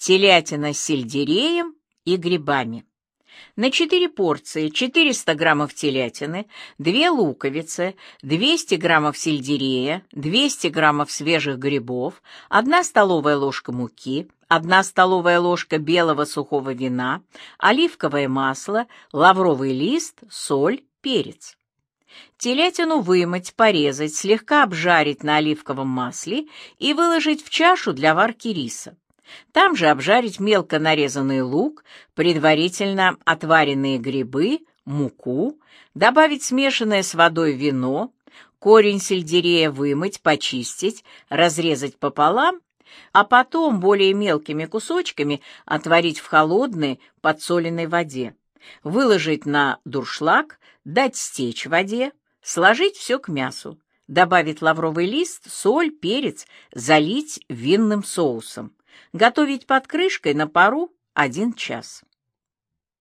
телятина с сельдереем и грибами. На 4 порции 400 граммов телятины, 2 луковицы, 200 граммов сельдерея, 200 граммов свежих грибов, 1 столовая ложка муки, 1 столовая ложка белого сухого вина, оливковое масло, лавровый лист, соль, перец. Телятину вымыть, порезать, слегка обжарить на оливковом масле и выложить в чашу для варки риса. Там же обжарить мелко нарезанный лук, предварительно отваренные грибы, муку, добавить смешанное с водой вино, корень сельдерея вымыть, почистить, разрезать пополам, а потом более мелкими кусочками отварить в холодной подсоленной воде, выложить на дуршлаг, дать стечь в воде, сложить все к мясу, добавить лавровый лист, соль, перец, залить винным соусом. Готовить под крышкой на пару 1 час.